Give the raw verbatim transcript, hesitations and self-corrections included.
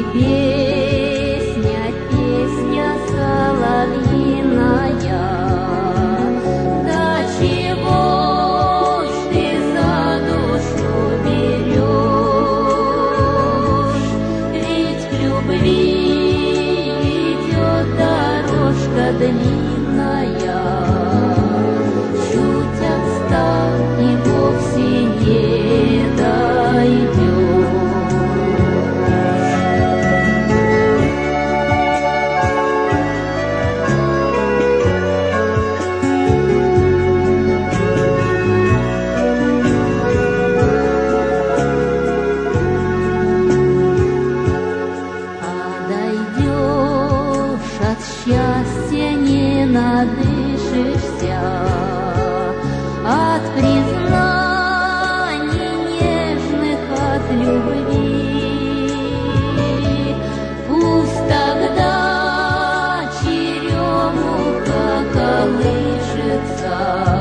песня, песня соловьиная. Да чего ж ты за душу берешь? Ведь к любви ведет дорожка длинная. Чуть отстал и вовсе не дойдешь. От счастья не надышишься, от признаний нежных, от любви. Пусть тогда черемуха колышется